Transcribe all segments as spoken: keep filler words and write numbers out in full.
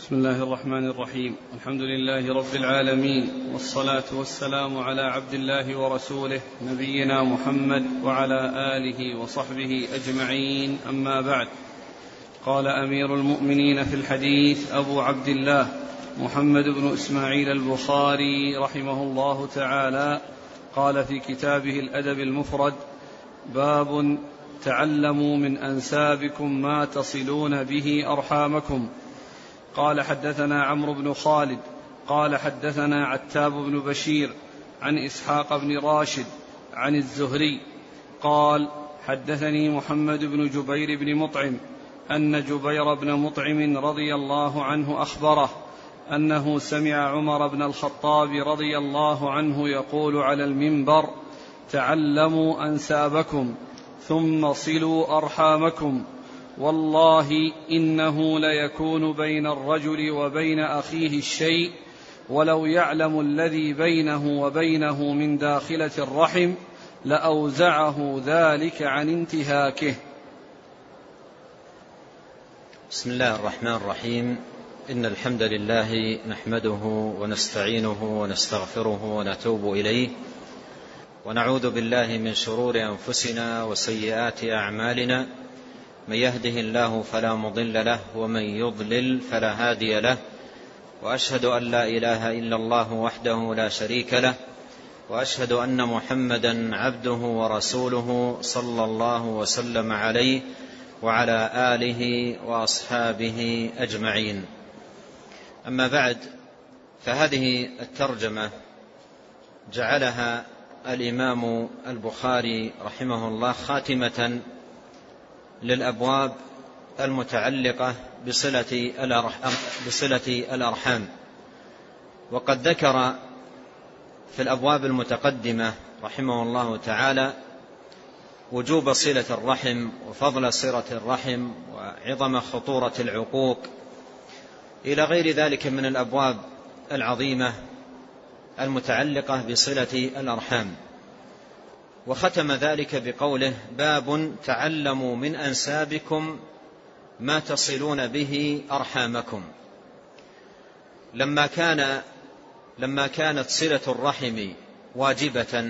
بسم الله الرحمن الرحيم. الحمد لله رب العالمين، والصلاة والسلام على عبد الله ورسوله نبينا محمد وعلى آله وصحبه أجمعين، أما بعد. قال أمير المؤمنين في الحديث أبو عبد الله محمد بن إسماعيل البخاري رحمه الله تعالى، قال في كتابه الأدب المفرد: باب تعلموا من أنسابكم ما تصلون به أرحامكم. قال حدثنا عمرو بن خالد قال حدثنا عتاب بن بشير عن إسحاق بن راشد عن الزهري قال حدثني محمد بن جبير بن مطعم أن جبير بن مطعم رضي الله عنه أخبره أنه سمع عمر بن الخطاب رضي الله عنه يقول على المنبر: تعلموا أنسابكم ثم صلوا أرحامكم، والله إنه ليكون بين الرجل وبين أخيه الشيء، ولو يعلم الذي بينه وبينه من داخلة الرحم لأوزعه ذلك عن انتهاكه. بسم الله الرحمن الرحيم. إن الحمد لله نحمده ونستعينه ونستغفره ونتوب إليه، ونعوذ بالله من شرور أنفسنا وسيئات أعمالنا، من يهده الله فلا مضل له ومن يضلل فلا هادي له، وأشهد أن لا إله إلا الله وحده لا شريك له، وأشهد أن محمدا عبده ورسوله صلى الله وسلم عليه وعلى آله وأصحابه أجمعين. أما بعد، فهذه الترجمة جعلها الإمام البخاري رحمه الله خاتمة للأبواب المتعلقة بصلة الأرحام. وقد ذكر في الأبواب المتقدمة رحمه الله تعالى وجوب صلة الرحم وفضل صلة الرحم وعظم خطورة العقوق إلى غير ذلك من الأبواب العظيمة المتعلقة بصلة الأرحام، وختم ذلك بقوله: باب تعلموا من أنسابكم ما تصلون به أرحامكم. لما كان لما كانت صلة الرحم واجبة،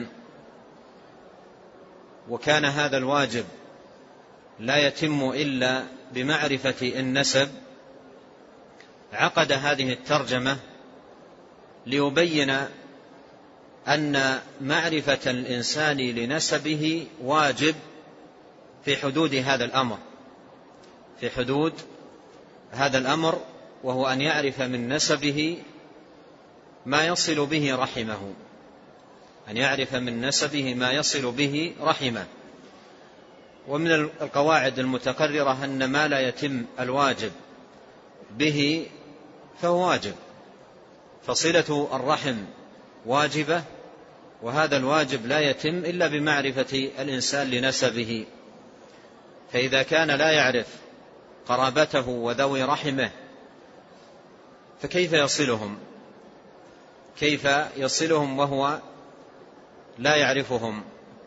وكان هذا الواجب لا يتم إلا بمعرفة النسب، عقد هذه الترجمة ليبين أن معرفة الإنسان لنسبه واجب في حدود هذا الأمر في حدود هذا الأمر وهو أن يعرف من نسبه ما يصل به رحمه أن يعرف من نسبه ما يصل به رحمه. ومن القواعد المتقررة أن ما لا يتم الواجب به فهو واجب، فصلة الرحم واجبة، وهذا الواجب لا يتم إلا بمعرفة الإنسان لنسبه. فإذا كان لا يعرف قرابته وذوي رحمه فكيف يصلهم كيف يصلهم وهو لا يعرفهم؟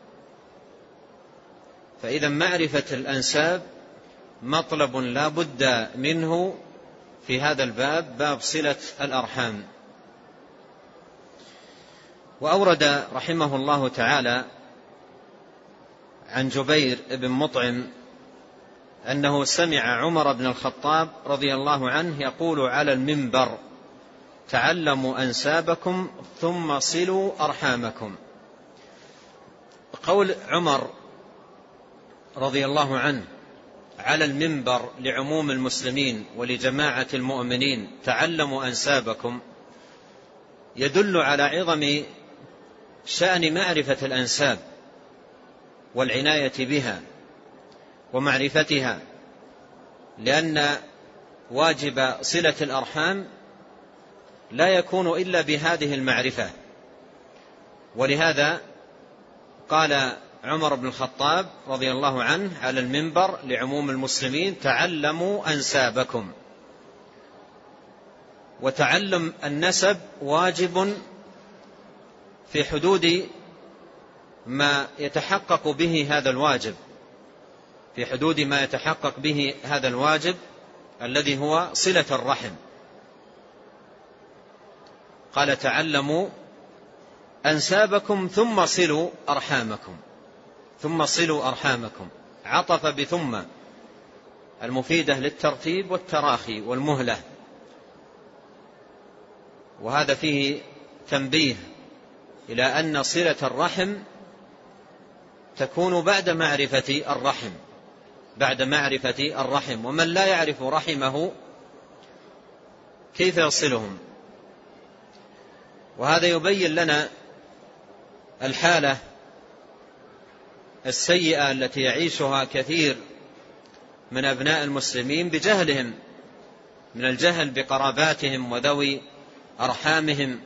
فإذا معرفة الأنساب مطلب لا بد منه في هذا الباب، باب صلة الأرحام. وأورد رحمه الله تعالى عن جبير بن مطعم أنه سمع عمر بن الخطاب رضي الله عنه يقول على المنبر: تعلموا أنسابكم ثم صلوا أرحامكم. قول عمر رضي الله عنه على المنبر لعموم المسلمين ولجماعة المؤمنين: تعلموا أنسابكم، يدل على عظم شأن معرفة الأنساب والعناية بها ومعرفتها، لأن واجب صلة الأرحام لا يكون إلا بهذه المعرفة. ولهذا قال عمر بن الخطاب رضي الله عنه على المنبر لعموم المسلمين: تعلموا أنسابكم. وتعلم النسب واجب في حدود ما يتحقق به هذا الواجب في حدود ما يتحقق به هذا الواجب الذي هو صلة الرحم. قال تعلموا أنسابكم ثم صلوا أرحامكم، ثم صلوا أرحامكم، عطف بثم المفيدة للترتيب والتراخي والمهلة. وهذا فيه تنبيه إلى أن صلة الرحم تكون بعد معرفة الرحم، بعد معرفة الرحم، ومن لا يعرف رحمه كيف يصلهم؟ وهذا يبين لنا الحالة السيئة التي يعيشها كثير من أبناء المسلمين بجهلهم، من الجهل بقراباتهم وذوي أرحامهم.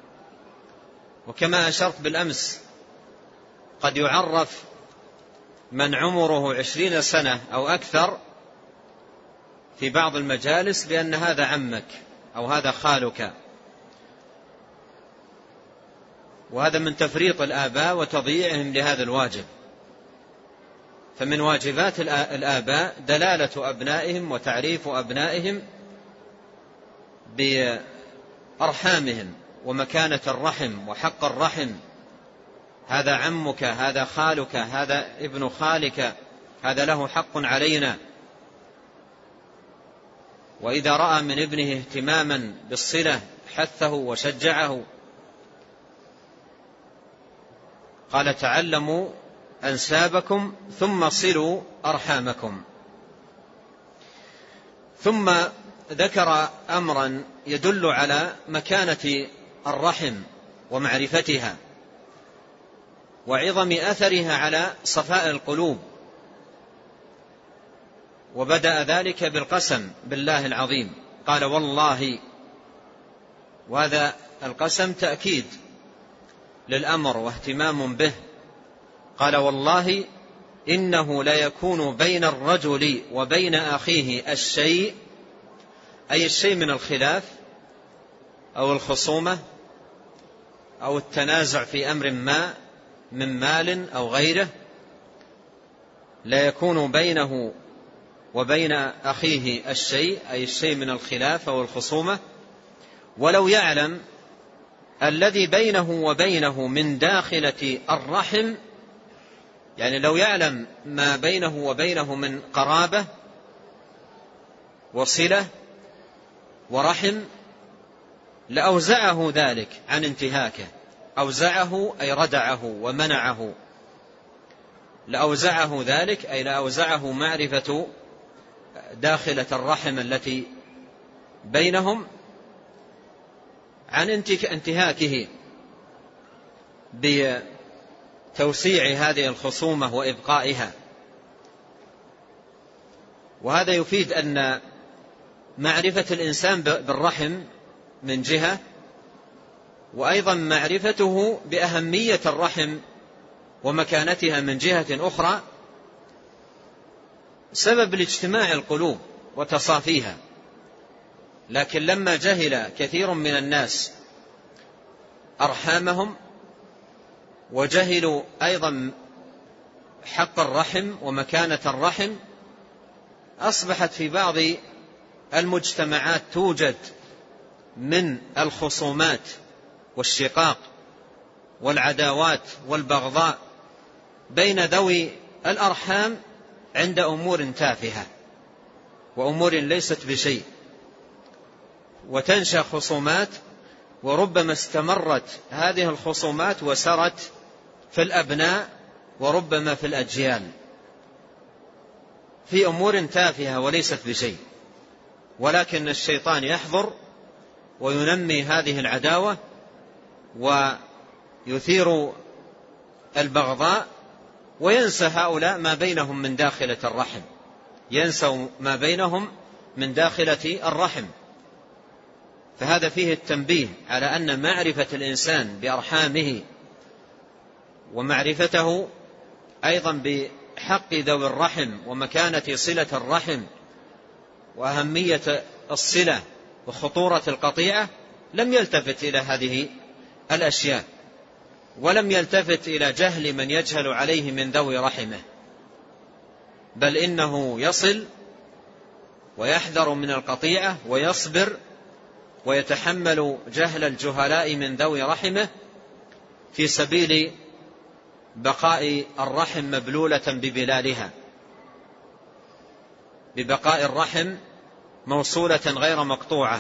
وكما أشرت بالأمس، قد يعرف من عمره عشرين سنة أو أكثر في بعض المجالس بأن هذا عمك أو هذا خالك، وهذا من تفريط الآباء وتضييعهم لهذا الواجب. فمن واجبات الآباء دلالة أبنائهم وتعريف أبنائهم بأرحامهم ومكانة الرحم وحق الرحم. هذا عمك، هذا خالك، هذا ابن خالك، هذا له حق علينا. وإذا رأى من ابنه اهتماما بالصلة حثه وشجعه. قال تعلموا أنسابكم ثم صلوا أرحامكم. ثم ذكر أمرا يدل على مكانة الرحم ومعرفتها وعظم أثرها على صفاء القلوب، وبدأ ذلك بالقسم بالله العظيم. قال والله، وهذا القسم تأكيد للأمر واهتمام به. قال والله إنه لا يكون بين الرجل وبين أخيه الشيء، أي الشيء من الخلاف أو الخصومة أو التنازع في أمر ما من مال أو غيره، لا يكون بينه وبين أخيه الشيء، أي الشيء من الخلاف أو الخصومة، ولو يعلم الذي بينه وبينه من داخلة الرحم، يعني لو يعلم ما بينه وبينه من قرابة وصلة ورحم لأوزعه ذلك عن انتهاكه. أوزعه أي ردعه ومنعه، لأوزعه ذلك أي لأوزعه معرفة داخلة الرحم التي بينهم عن انتهاكه بتوسيع هذه الخصومة وإبقائها. وهذا يفيد أن معرفة الإنسان بالرحم من جهة، وأيضا معرفته بأهمية الرحم ومكانتها من جهة أخرى سبب لاجتماع القلوب وتصافيها. لكن لما جهل كثير من الناس أرحامهم وجهلوا أيضا حق الرحم ومكانة الرحم، أصبحت في بعض المجتمعات توجد من الخصومات والشقاق والعداوات والبغضاء بين ذوي الأرحام عند أمور تافهة وأمور ليست بشيء، وتنشأ خصومات، وربما استمرت هذه الخصومات وسرت في الأبناء وربما في الأجيال في أمور تافهة وليست بشيء. ولكن الشيطان يحضر وينمي هذه العداوة ويثير البغضاء، وينسى هؤلاء ما بينهم من داخلة الرحم، ينسوا ما بينهم من داخلة الرحم. فهذا فيه التنبيه على أن معرفة الإنسان بأرحامه ومعرفته أيضا بحق ذوي الرحم ومكانة صلة الرحم وأهمية الصلة وخطورة القطيعة لم يلتفت إلى هذه الأشياء، ولم يلتفت إلى جهل من يجهل عليه من ذوي رحمه، بل إنه يصل ويحذر من القطيعة ويصبر ويتحمل جهل الجهلاء من ذوي رحمه في سبيل بقاء الرحم مبلولة ببلالها، ببقاء الرحم موصولة غير مقطوعة.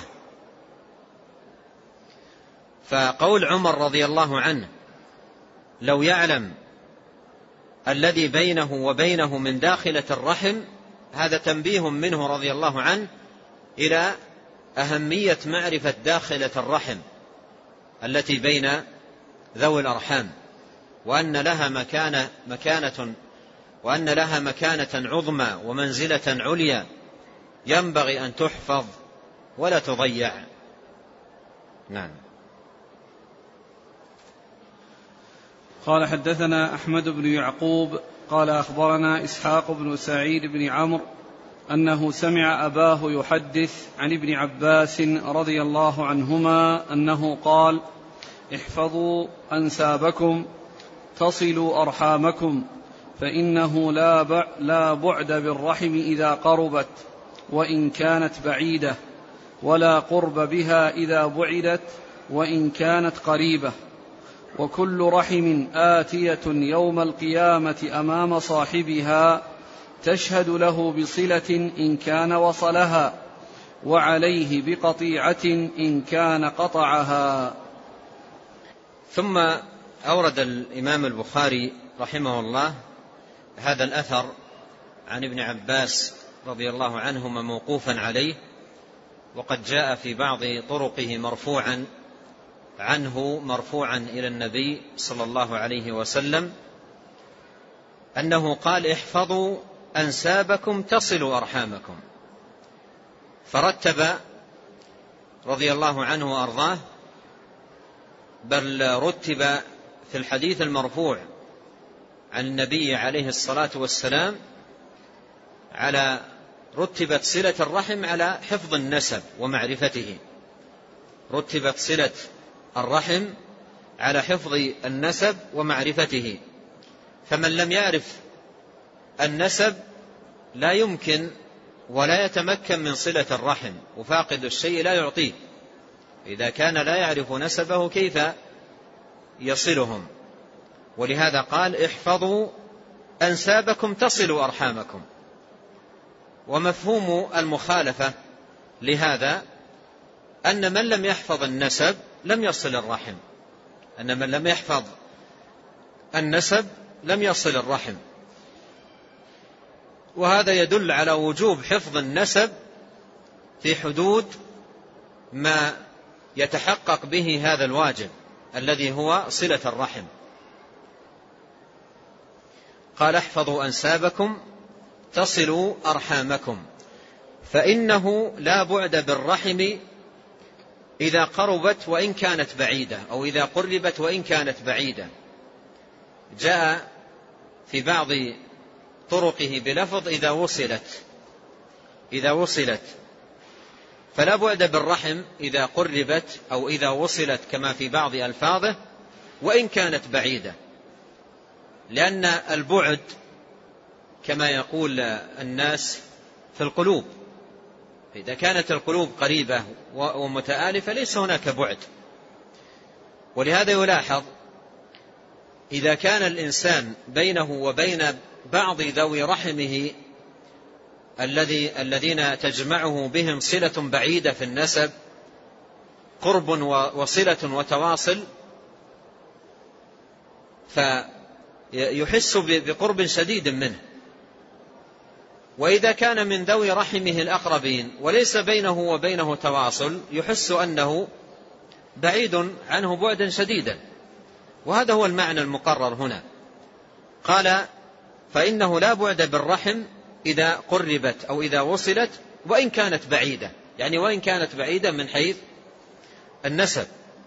فقول عمر رضي الله عنه لو يعلم الذي بينه وبينه من داخلة الرحم، هذا تنبيه منه رضي الله عنه إلى أهمية معرفة داخلة الرحم التي بين ذوي الأرحام، وأن لها مكانة مكانة وأن لها مكانة عظمى ومنزلة عليا ينبغي أن تحفظ ولا تضيع. نعم. قال حدثنا أحمد بن يعقوب قال أخبرنا إسحاق بن سعيد بن عمرو أنه سمع أباه يحدث عن ابن عباس رضي الله عنهما أنه قال: احفظوا أنسابكم تصلوا أرحامكم، فإنه لا بعد بالرحم إذا قربت وإن كانت بعيدة، ولا قرب بها إذا بعدت وإن كانت قريبة، وكل رحم آتية يوم القيامة أمام صاحبها تشهد له بصلة إن كان وصلها، وعليه بقطيعة إن كان قطعها. ثم أورد الإمام البخاري رحمه الله هذا الأثر عن ابن عباس رضي الله عنهما موقوفا عليه، وقد جاء في بعض طرقه مرفوعا عنه مرفوعا إلى النبي صلى الله عليه وسلم أنه قال: احفظوا أنسابكم تصلوا أرحامكم. فرتب رضي الله عنه وأرضاه، بل رتب في الحديث المرفوع عن النبي عليه الصلاة والسلام على رتبت صلة الرحم على حفظ النسب ومعرفته، رتبت صلة الرحم على حفظ النسب ومعرفته، فمن لم يعرف النسب لا يمكن ولا يتمكن من صلة الرحم، وفاقد الشيء لا يعطيه، إذا كان لا يعرف نسبه كيف يصلهم؟ ولهذا قال: احفظوا أنسابكم تصلوا أرحامكم. ومفهوم المخالفة لهذا أن من لم يحفظ النسب لم يصل الرحم، أن من لم يحفظ النسب لم يصل الرحم، وهذا يدل على وجوب حفظ النسب في حدود ما يتحقق به هذا الواجب الذي هو صلة الرحم. قال: احفظوا أنسابكم تصلوا أرحامكم، فإنه لا بعد بالرحم إذا قربت وإن كانت بعيدة، أو إذا قربت وإن كانت بعيدة. جاء في بعض طرقه بلفظ إذا وصلت، إذا وصلت، فلا بعد بالرحم إذا قربت أو إذا وصلت كما في بعض ألفاظه وإن كانت بعيدة، لأن البعد كما يقول الناس في القلوب، إذا كانت القلوب قريبة ومتآلفة ليس هناك بعد. ولهذا يلاحظ إذا كان الإنسان بينه وبين بعض ذوي رحمه الذي الذين تجمعه بهم صلة بعيدة في النسب، قرب وصلة وتواصل، فيحس بقرب شديد منه. وإذا كان من ذوي رحمه الأقربين وليس بينه وبينه تواصل يحس أنه بعيد عنه بعدا شديدا، وهذا هو المعنى المقرر هنا. قال: فإنه لا بعد بالرحم إذا قربت أو إذا وصلت وإن كانت بعيدة، يعني وإن كانت بعيدة من حيث النسب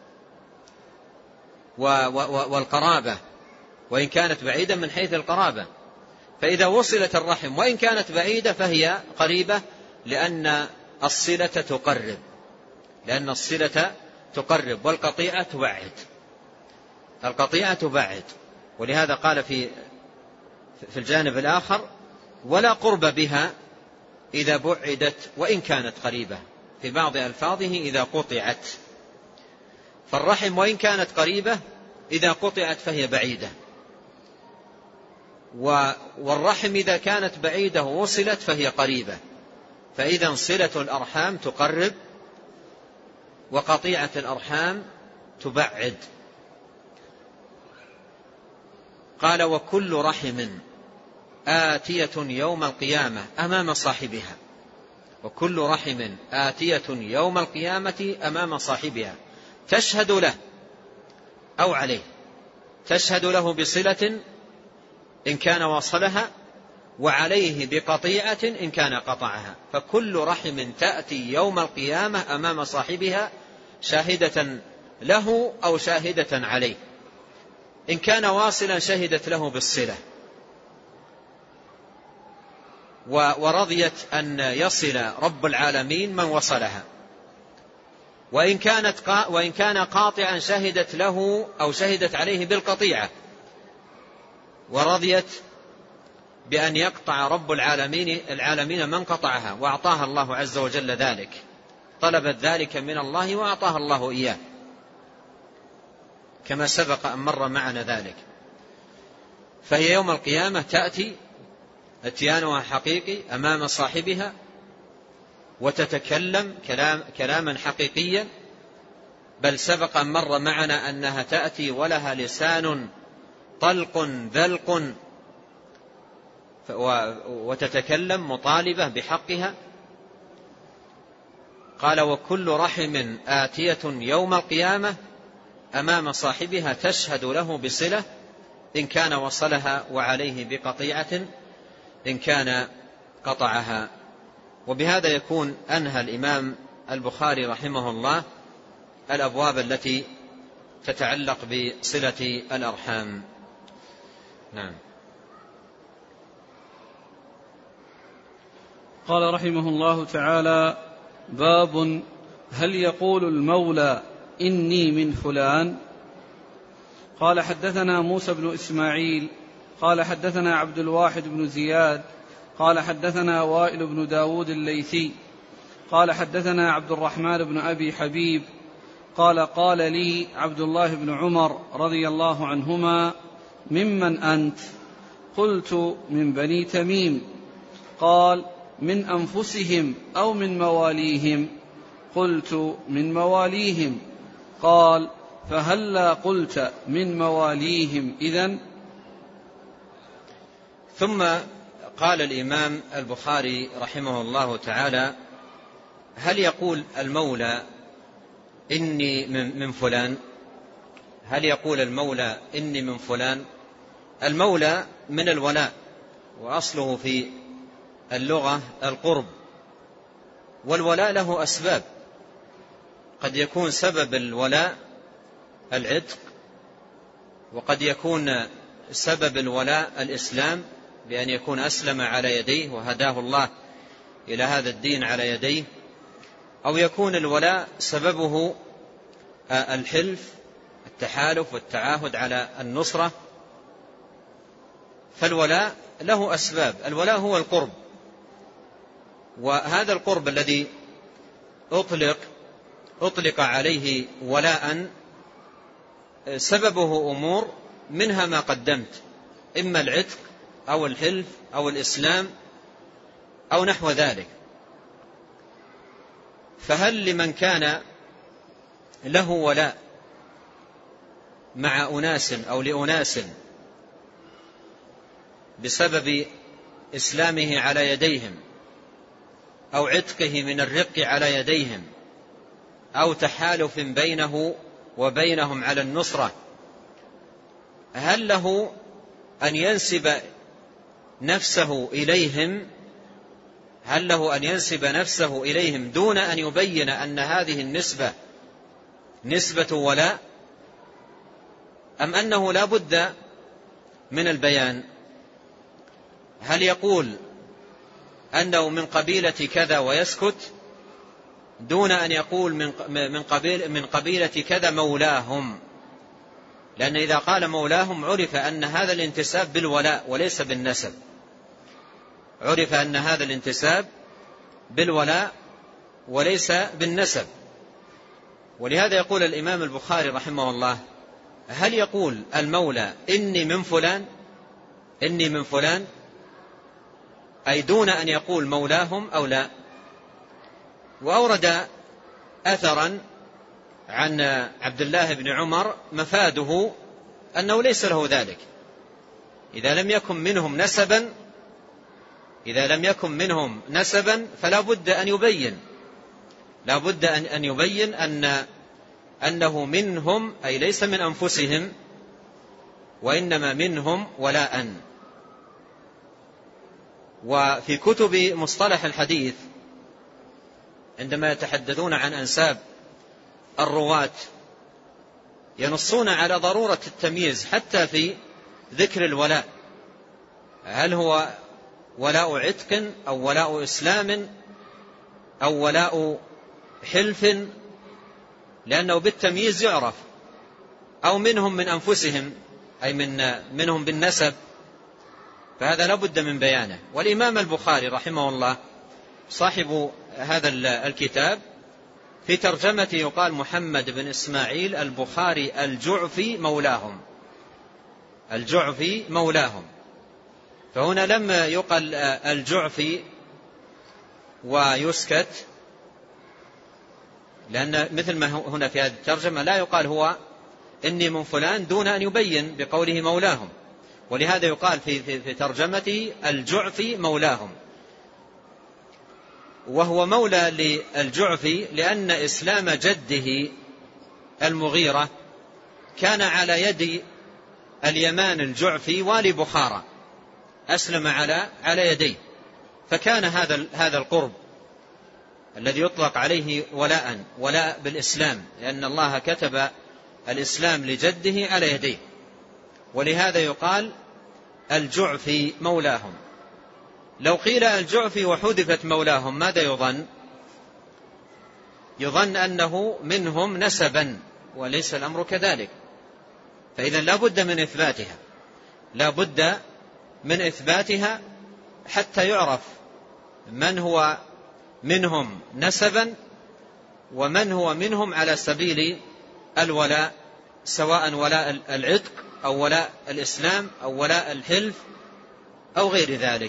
والقرابة، وإن كانت بعيدة من حيث القرابة. فإذا وصلت الرحم وإن كانت بعيدة فهي قريبة، لأن الصلة تقرب، لأن الصلة تقرب والقطيعة تبعد، القطيعة تبعد. ولهذا قال في في الجانب الآخر: ولا قرب بها إذا بعدت وإن كانت قريبة، في بعض ألفاظه إذا قطعت. فالرحم وإن كانت قريبة إذا قطعت فهي بعيدة، والرحم إذا كانت بعيدة ووصلت فهي قريبة. فإذا صلة الأرحام تقرب وقطيعة الأرحام تبعد. قال وكل رحم آتية يوم القيامة أمام صاحبها، وكل رحم آتية يوم القيامة أمام صاحبها تشهد له أو عليه، تشهد له بصلة إن كان وصلها، وعليه بقطيعة إن كان قطعها. فكل رحم تأتي يوم القيامة أمام صاحبها شاهدة له أو شاهدة عليه. إن كان واصلا شهدت له بالصلة ورضيت أن يصل رب العالمين من وصلها، وإن كانت قا وإن كان قاطعا شهدت له أو شهدت عليه بالقطيعة ورضيت بأن يقطع رب العالمين العالمين من قطعها، وأعطاها الله عز وجل ذلك، طلبت ذلك من الله وأعطاها الله إياه، كما سبق أن مر معنا ذلك. فهي يوم القيامة تأتي اتيانها حقيقي أمام صاحبها وتتكلم كلام كلاما حقيقيا، بل سبق أن مر معنا أنها تأتي ولها لسان طلق ذلق وتتكلم مطالبة بحقها. قال وكل رحم آتية يوم القيامة أمام صاحبها تشهد له بصلة إن كان وصلها، وعليه بقطيعة إن كان قطعها. وبهذا يكون أنهى الإمام البخاري رحمه الله الأبواب التي تتعلق بصلة الأرحام. نعم. قال رحمه الله تعالى: باب هل يقول المولى إني من فلان؟ قال حدثنا موسى بن إسماعيل قال حدثنا عبد الواحد بن زياد قال حدثنا وائل بن داود الليثي قال حدثنا عبد الرحمن بن أبي حبيب قال قال لي عبد الله بن عمر رضي الله عنهما: ممن أنت؟ قلت: من بني تميم. قال: من أنفسهم أو من مواليهم؟ قلت: من مواليهم. قال: فهلا قلت من مواليهم إذن؟ ثم قال الإمام البخاري رحمه الله تعالى: هل يقول المولى إني من فلان؟ هل يقول المولى إني من فلان؟ المولى من الولاء، وأصله في اللغة القرب، والولاء له أسباب. قد يكون سبب الولاء العتق، وقد يكون سبب الولاء الإسلام بأن يكون أسلم على يديه وهداه الله إلى هذا الدين على يديه، أو يكون الولاء سببه الحلف، التحالف والتعاهد على النصرة. فالولاء له أسباب. الولاء هو القرب، وهذا القرب الذي أطلق أطلق عليه ولاء سببه أمور منها ما قدمت، إما العتق أو الحلف أو الإسلام أو نحو ذلك. فهل لمن كان له ولاء مع أناس أو لأناس بسبب إسلامه على يديهم، أو عتقه من الرق على يديهم، أو تحالف بينه وبينهم على النصرة، هل له أن ينسب نفسه إليهم هل له أن ينسب نفسه إليهم دون أن يبين أن هذه النسبة نسبة ولاء، أم أنه لا بد من البيان؟ هل يقول أنه من قبيلة كذا ويسكت دون أن يقول من قبيل من قبيلة كذا مولاهم؟ لأن إذا قال مولاهم عرف أن هذا الانتساب بالولاء وليس بالنسب، عرف أن هذا الانتساب بالولاء وليس بالنسب. ولهذا يقول الإمام البخاري رحمه الله: هل يقول المولى إني من فلان إني من فلان أي دون أن يقول مولاهم أو لا؟ وأورد أثرا عن عبد الله بن عمر مفاده أنه ليس له ذلك. إذا لم يكن منهم نسبا إذا لم يكن منهم نسبا فلا بد أن يبين لا بد أن يبين أن أنه منهم، أي ليس من أنفسهم، وإنما منهم ولاء. وفي كتب مصطلح الحديث عندما يتحدثون عن أنساب الرواة ينصون على ضرورة التمييز حتى في ذكر الولاء، هل هو ولاء عتق أو ولاء إسلام أو ولاء حلف، لأنه بالتمييز يعرف، أو منهم من أنفسهم أي من منهم بالنسب، فهذا لا بد من بيانه. والإمام البخاري رحمه الله صاحب هذا الكتاب في ترجمته يقال محمد بن إسماعيل البخاري الجعفي مولاهم الجعفي مولاهم فهنا لم يقل الجعفي ويسكت، لأن مثل ما هنا في هذه الترجمة لا يقال هو إني من فلان دون أن يبين بقوله مولاهم، ولهذا يقال في, في, في ترجمته الجعفي مولاهم. وهو مولى للجعفي لأن إسلام جده المغيرة كان على يد اليمان الجعفي والي بخارى، أسلم على على يديه، فكان هذا هذا القرب الذي يطلق عليه ولاء ولاء بالإسلام، لأن الله كتب الإسلام لجده على يديه، ولهذا يقال الجعفي مولاهم. لو قيل الجعفي وحذفت مولاهم ماذا يظن؟ يظن أنه منهم نسبا، وليس الأمر كذلك. فإذا لا بد من إثباتها لا بد من إثباتها حتى يعرف من هو منهم نسبا ومن هو منهم على سبيل الولاء، سواء ولاء العتق أو ولاء الإسلام أو ولاء الحلف أو غير ذلك.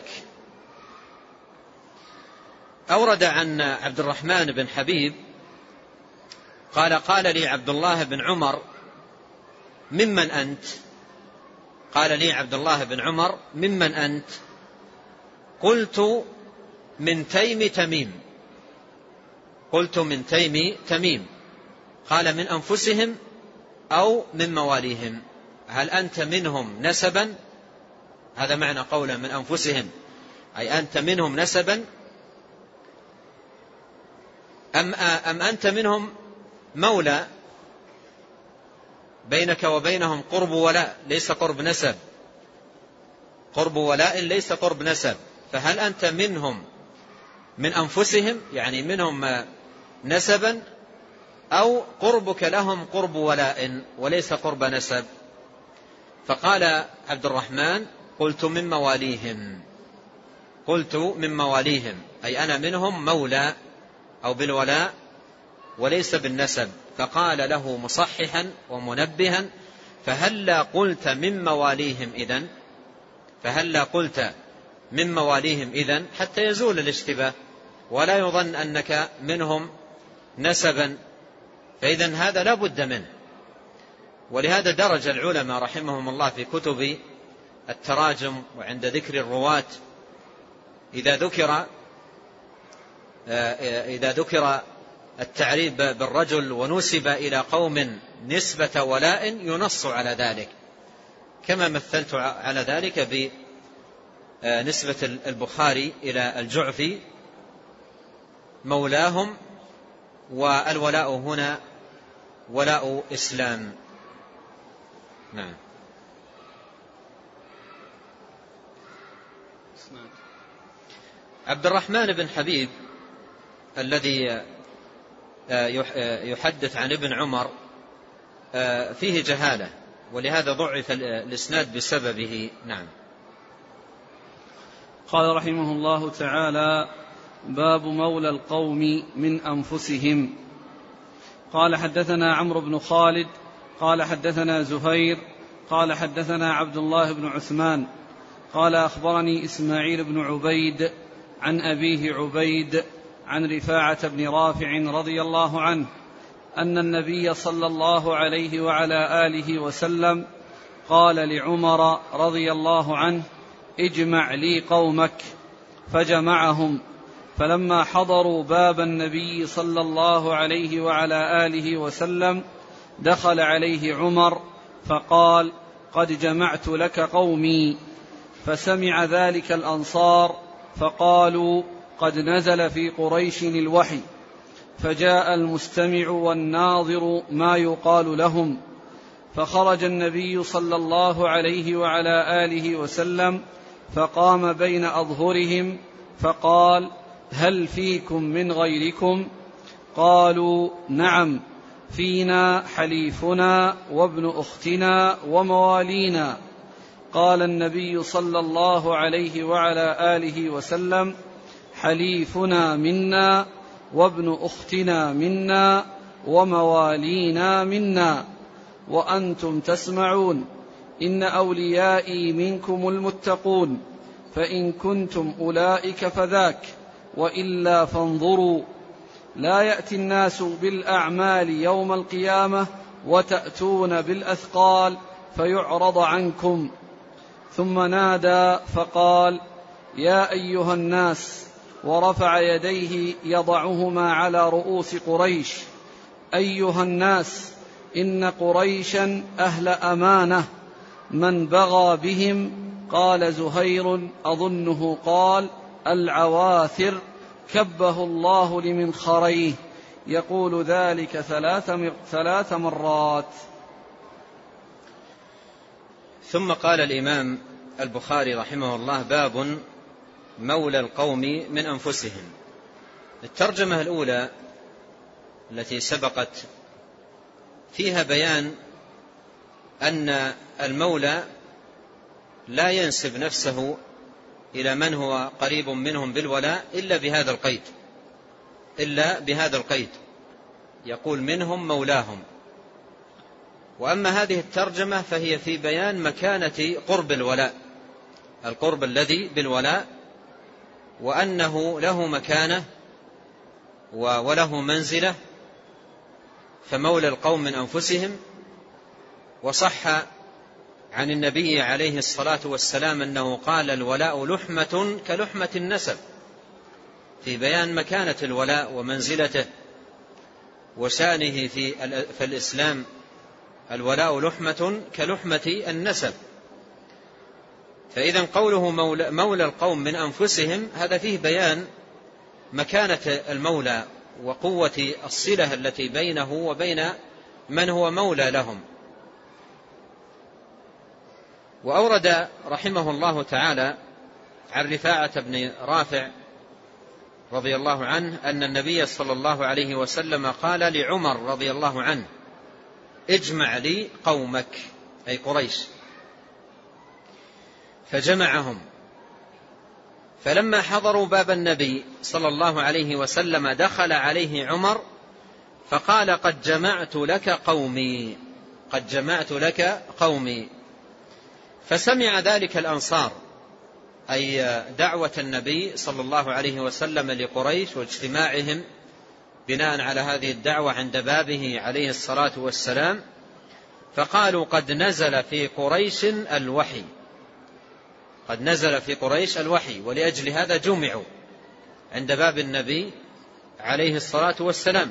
أورد عن عبد الرحمن بن حبيب قال: قال لي عبد الله بن عمر: ممن أنت؟ قال لي عبد الله بن عمر: ممن أنت؟ قلت: من تيم تميم. قلت: من تيم تميم. قال: من أنفسهم أو من مواليهم؟ هل أنت منهم نسبا؟ هذا معنى قوله من أنفسهم، أي أنت منهم نسبا، أم, أم أنت منهم مولى بينك وبينهم قرب ولاء ليس قرب نسب، قرب ولاء ليس قرب نسب، فهل أنت منهم من أنفسهم يعني منهم نسبا، أو قربك لهم قرب ولاء وليس قرب نسب؟ فقال عبد الرحمن: قلت من مواليهم قلت من مواليهم أي أنا منهم مولى أو بالولاء وليس بالنسب. فقال له مصححا ومنبها: فهلا قلت من مواليهم إذن فهلا قلت من مواليهم إذن حتى يزول الاشتباه ولا يظن أنك منهم نسبا، فإذن هذا لا بد منه. ولهذا درج العلماء رحمهم الله في كتب التراجم وعند ذكر الرواة إذا ذكر إذا ذكر التعريف بالرجل ونسب إلى قوم نسبة ولاء ينص على ذلك، كما مثلت على ذلك بنسبة البخاري إلى الجعفي مولاهم، والولاء هنا ولاء إسلام. نعم. عبد الرحمن بن حبيب الذي يحدث عن ابن عمر فيه جهالة، ولهذا ضعف الإسناد بسببه. نعم. قال رحمه الله تعالى: باب مولى القوم من أنفسهم. قال حدثنا عمرو بن خالد قال حدثنا زهير قال حدثنا عبد الله بن عثمان قال أخبرني إسماعيل بن عبيد عن أبيه عبيد عن رفاعة بن رافع رضي الله عنه أن النبي صلى الله عليه وعلى آله وسلم قال لعمر رضي الله عنه: اجمع لي قومك، فجمعهم، فلما حضروا باب النبي صلى الله عليه وعلى آله وسلم دخل عليه عمر فقال: قد جمعت لك قومي. فسمع ذلك الأنصار فقالوا: قد نزل في قريش الوحي. فجاء المستمع والناظر ما يقال لهم، فخرج النبي صلى الله عليه وعلى آله وسلم فقام بين أظهرهم فقال: هل فيكم من غيركم؟ قالوا: نعم، فينا حليفنا وابن أختنا وموالينا. قال النبي صلى الله عليه وعلى آله وسلم: حليفنا منا وابن أختنا منا وموالينا منا، وأنتم تسمعون، إن أوليائي منكم المتقون، فإن كنتم أولئك فذاك، وإلا فانظروا، لا يأتي الناس بالأعمال يوم القيامة وتأتون بالأثقال فيعرض عنكم. ثم نادى فقال: يا أيها الناس، ورفع يديه يضعهما على رؤوس قريش: أيها الناس، إن قريشا أهل أمانة، من بغى بهم؟ قال زهير أظنه قال: العواثر، كبه الله لمنخريه، يقول ذلك ثلاث مرات. ثم قال الإمام البخاري رحمه الله: باب مولى القوم من أنفسهم. الترجمة الأولى التي سبقت فيها بيان أن المولى لا ينسب نفسه إلى من هو قريب منهم بالولاء إلا بهذا القيد إلا بهذا القيد يقول: منهم مولاهم. وأما هذه الترجمة فهي في بيان مكانة قرب الولاء، القرب الذي بالولاء، وأنه له مكانة وله منزلة، فمولى القوم من أنفسهم. وصح عن النبي عليه الصلاة والسلام أنه قال: الولاء لحمة كلحمة النسب، في بيان مكانة الولاء ومنزلته وشأنه في الإسلام. الولاء لحمة كلحمة النسب. فإذا قوله مولى, مولى القوم من أنفسهم هذا فيه بيان مكانة المولى وقوة الصلة التي بينه وبين من هو مولى لهم. وأورد رحمه الله تعالى عن رفاعة بن رافع رضي الله عنه أن النبي صلى الله عليه وسلم قال لعمر رضي الله عنه: اجمع لي قومك، أي قريش. فجمعهم، فلما حضروا باب النبي صلى الله عليه وسلم دخل عليه عمر فقال: قد جمعت لك قومي، قد جمعت لك قومي. فسمع ذلك الأنصار، أي دعوة النبي صلى الله عليه وسلم لقريش واجتماعهم بناء على هذه الدعوة عند بابه عليه الصلاة والسلام، فقالوا: قد نزل في قريش الوحي، قد نزل في قريش الوحي. ولأجل هذا جمعوا عند باب النبي عليه الصلاة والسلام.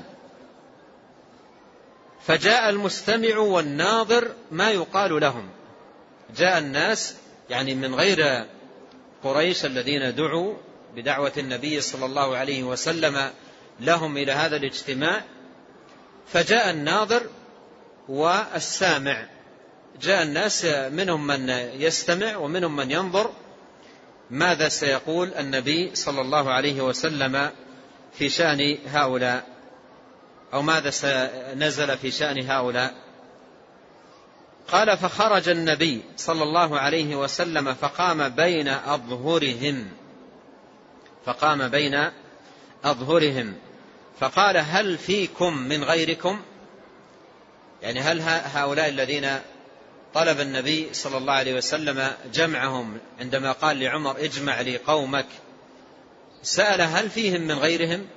فجاء المستمع والناظر ما يقال لهم، جاء الناس يعني من غير قريش الذين دعوا بدعوة النبي صلى الله عليه وسلم لهم إلى هذا الاجتماع، فجاء الناظر والسامع، جاء الناس منهم من يستمع ومنهم من ينظر ماذا سيقول النبي صلى الله عليه وسلم في شأن هؤلاء، أو ماذا سنزل في شأن هؤلاء. قال: فخرج النبي صلى الله عليه وسلم فقام بين أظهرهم، فقام بين أظهرهم، فقال هل فيكم من غيركم؟ يعني هل هؤلاء الذين طلب النبي صلى الله عليه وسلم جمعهم عندما قال لعمر اجمع لي قومك، سأل هل فيهم من غيرهم؟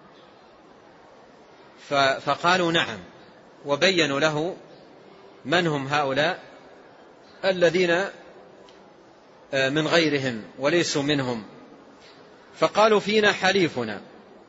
فقالوا نعم، وبينوا له من هم هؤلاء الذين من غيرهم وليسوا منهم. فقالوا فينا حليفنا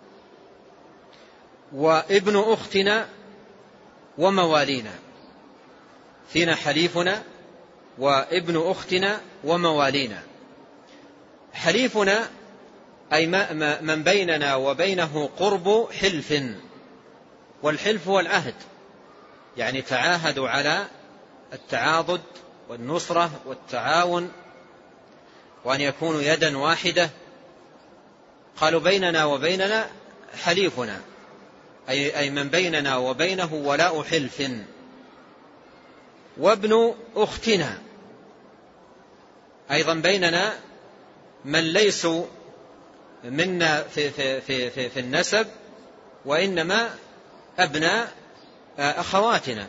وابن أختنا وموالينا، فينا حليفنا وابن أختنا وموالينا. حليفنا أي من بيننا وبينه قرب حلف، والحلف هو العهد، يعني تعاهدوا على التعاضد والنصرة والتعاون وأن يكونوا يدا واحدة. قالوا بيننا وبيننا حليفنا أي من بيننا وبينه ولاء حلف، وابن أختنا أيضا بيننا من ليسوا منا في, في, في, في, في النسب، وإنما أبناء أخواتنا.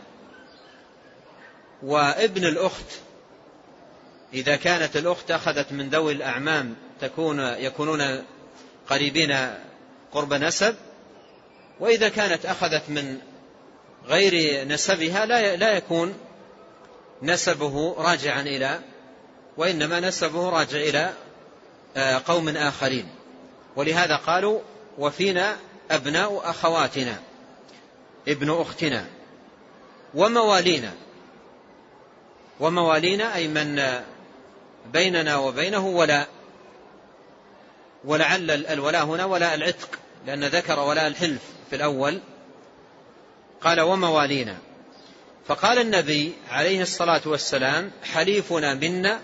وابن الأخت إذا كانت الأخت أخذت من ذوي الأعمام تكون يكونون قريبين قرب نسب، وإذا كانت أخذت من غير نسبها لا يكون نسبه راجعا إلى، وإنما نسبه راجع إلى قوم آخرين. ولهذا قالوا وفينا أبناء أخواتنا ابن أختنا وموالينا. وموالينا أي من بيننا وبينه ولاء، ولعل الولاء هنا ولاء العتق، لأن ذكر ولاء الحلف في الأول. قال وموالينا. فقال النبي عليه الصلاة والسلام حليفنا منا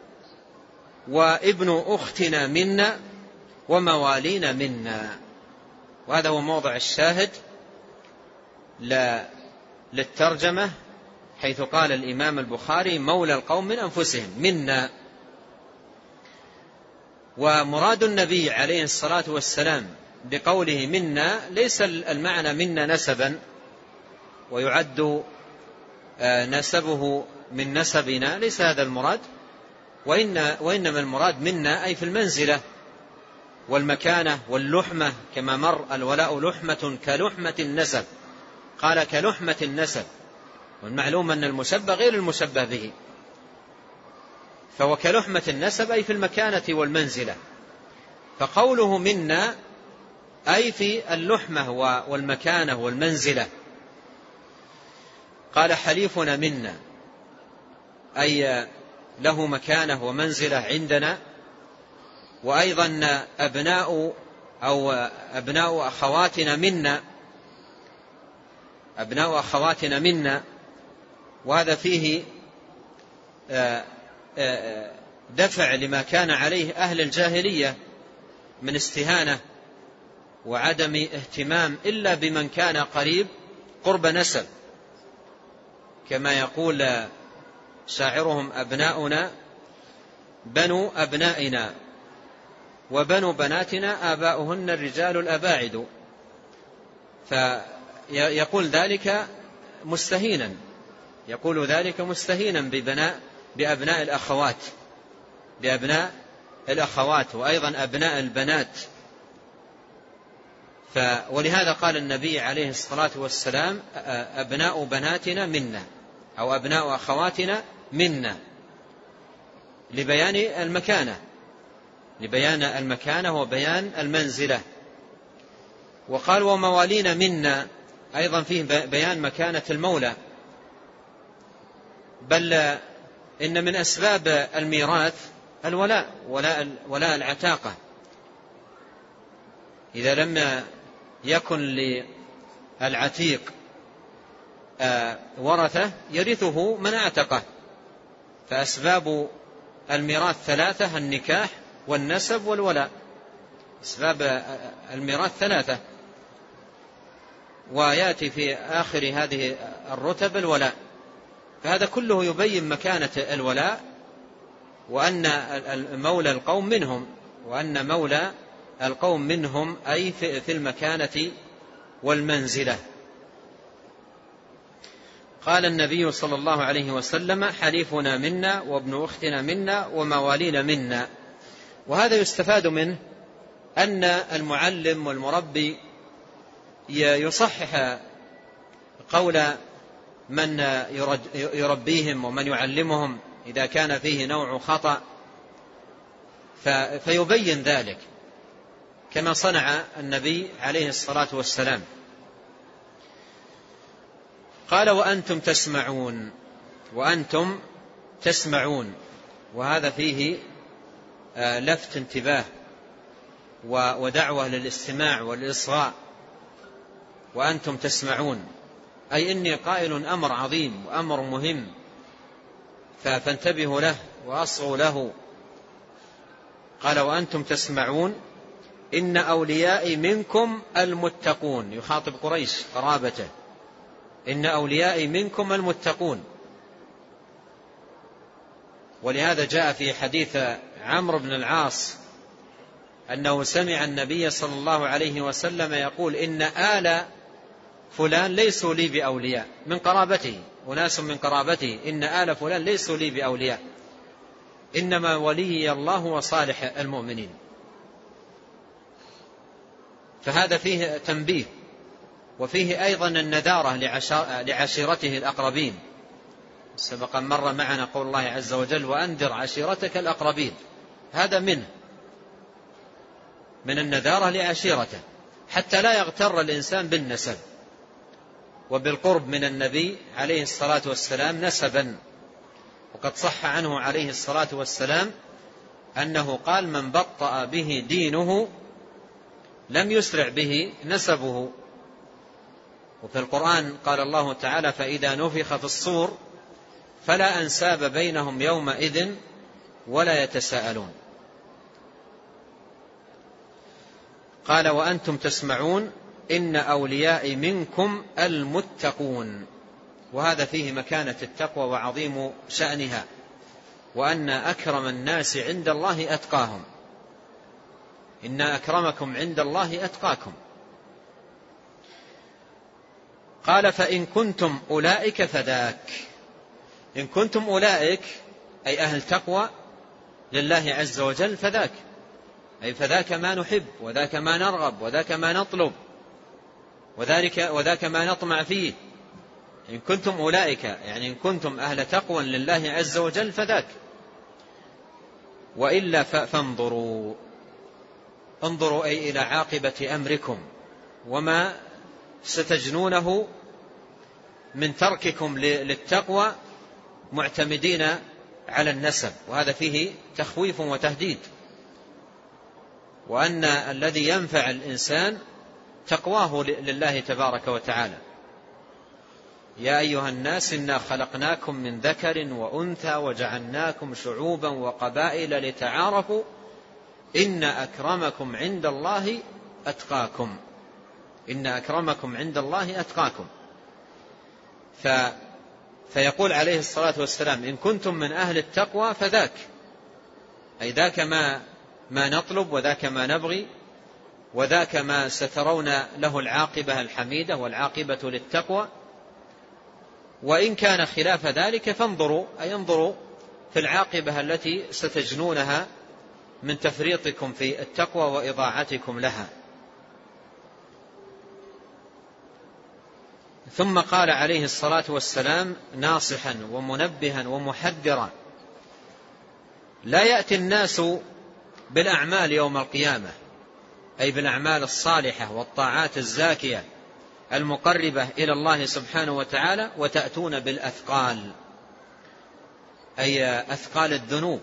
وابن أختنا منا وموالينا منا. وهذا هو موضع الشاهد للترجمة، حيث قال الإمام البخاري مولى القوم من أنفسهم منا. ومراد النبي عليه الصلاة والسلام بقوله منا ليس المعنى منا نسبا ويعد نسبه من نسبنا، ليس هذا المراد، وإن وإنما المراد منا أي في المنزلة والمكانة واللحمة، كما مر الولاء لحمة كلحمة النسب، قال كلحمة النسب، والمعلوم أن المشبه غير المشبه به، فهو كلحمة النسب أي في المكانة والمنزلة. فقوله منا أي في اللحمة والمكانة والمنزلة. قال حليفنا منا أي له مكانة ومنزلة عندنا، وأيضا أبناء أو أبناء أخواتنا منا، أبناء أخواتنا منا. وهذا فيه دفع لما كان عليه أهل الجاهلية من استهانة وعدم اهتمام إلا بمن كان قريب قرب نسب، كما يقول شاعرهم أبناؤنا بنو أبنائنا وبنو بناتنا آباؤهن الرجال الأباعد. فيقول ذلك مستهينا، يقول ذلك مستهينا ببناء بأبناء الأخوات بأبناء الأخوات وأيضا أبناء البنات. ولهذا قال النبي عليه الصلاة والسلام أبناء بناتنا منا أو أبناء أخواتنا منا، لبيان المكانة لبيان المكانة وبيان المنزلة. وقال وموالينا منا أيضا فيه بيان مكانة المولى، بل إن من أسباب الميراث الولاء ولاء, ولاء العتاقة. إذا لم يكن للعتيق ورثة يرثه من اعتقه. فأسباب الميراث ثلاثة: النكاح والنسب والولاء. أسباب الميراث ثلاثة، ويأتي في آخر هذه الرتب الولاء. فهذا كله يبين مكانة الولاء، وأن مولى القوم منهم، وأن مولى القوم منهم أي في المكانة والمنزلة. قال النبي صلى الله عليه وسلم: حليفنا منا وابن أختنا منا وموالينا منا. وهذا يستفاد منه أن المعلم والمربي يصحح قول من يربيهم ومن يعلمهم إذا كان فيه نوع خطأ، فيبين ذلك كما صنع النبي عليه الصلاة والسلام. قال: وأنتم تسمعون. وأنتم تسمعون، وهذا فيه لفت انتباه ودعوة للاستماع والإصغاء. وأنتم تسمعون أي إني قائل أمر عظيم وأمر مهم، فانتبهوا له وأصغوا له. قال: وأنتم تسمعون إن أوليائي منكم المتقون. يخاطب قريش قرابته: إن أوليائي منكم المتقون. ولهذا جاء في حديث عمرو بن العاص أنه سمع النبي صلى الله عليه وسلم يقول: إن آل فلان ليسوا لي بأولياء، من قرابته، وناس من قرابته، إن آل فلان ليسوا لي بأولياء، إنما ولي الله وصالح المؤمنين. فهذا فيه تنبيه، وفيه أيضا النذارة لعشيرته الأقربين. سبق مر معنا قول الله عز وجل: وأنذر عشيرتك الأقربين. هذا منه من النذارة لعشيرته، حتى لا يغتر الإنسان بالنسب وبالقرب من النبي عليه الصلاة والسلام نسبا. وقد صح عنه عليه الصلاة والسلام أنه قال: من بطأ به دينه لم يسرع به نسبه. وفي القرآن قال الله تعالى: فإذا نفخ في الصور فلا أنساب بينهم يومئذ ولا يتساءلون. قال: وأنتم تسمعون إن أوليائي منكم المتقون. وهذا فيه مكانة التقوى وعظيم شأنها، وأن أكرم الناس عند الله أتقاهم. إن أكرمكم عند الله أتقاكم. قال: فإن كنتم أولئك فذاك. إن كنتم أولئك أي أهل تقوى لله عز وجل فذاك، أي فذاك ما نحب وذاك ما نرغب وذاك ما نطلب وذلك وذاك ما نطمع فيه. إن كنتم أولئك يعني إن كنتم أهل تقوى لله عز وجل فذاك. وإلا فانظروا. انظروا أي إلى عاقبة أمركم وما ستجنونه من ترككم للتقوى معتمدين على النسب. وهذا فيه تخويف وتهديد، وأن الذي ينفع الإنسان تقواه لله تبارك وتعالى. يا أيها الناس إنا خلقناكم من ذكر وأنثى وجعلناكم شعوبا وقبائل لتعارفوا إن أكرمكم عند الله أتقاكم. إن أكرمكم عند الله أتقاكم. ف فيقول عليه الصلاة والسلام: إن كنتم من أهل التقوى فذاك، أي ذاك ما ما نطلب وذاك ما نبغي وذاك ما سترون له العاقبة الحميدة والعاقبة للتقوى. وإن كان خلاف ذلك فانظروا، أي انظروا في العاقبة التي ستجنونها من تفريطكم في التقوى وإضاعتكم لها. ثم قال عليه الصلاة والسلام ناصحا ومنبها ومحذرا: لا يأتي الناس بالأعمال يوم القيامة، أي بالأعمال الصالحة والطاعات الزاكية المقربة إلى الله سبحانه وتعالى، وتأتون بالأثقال، أي أثقال الذنوب،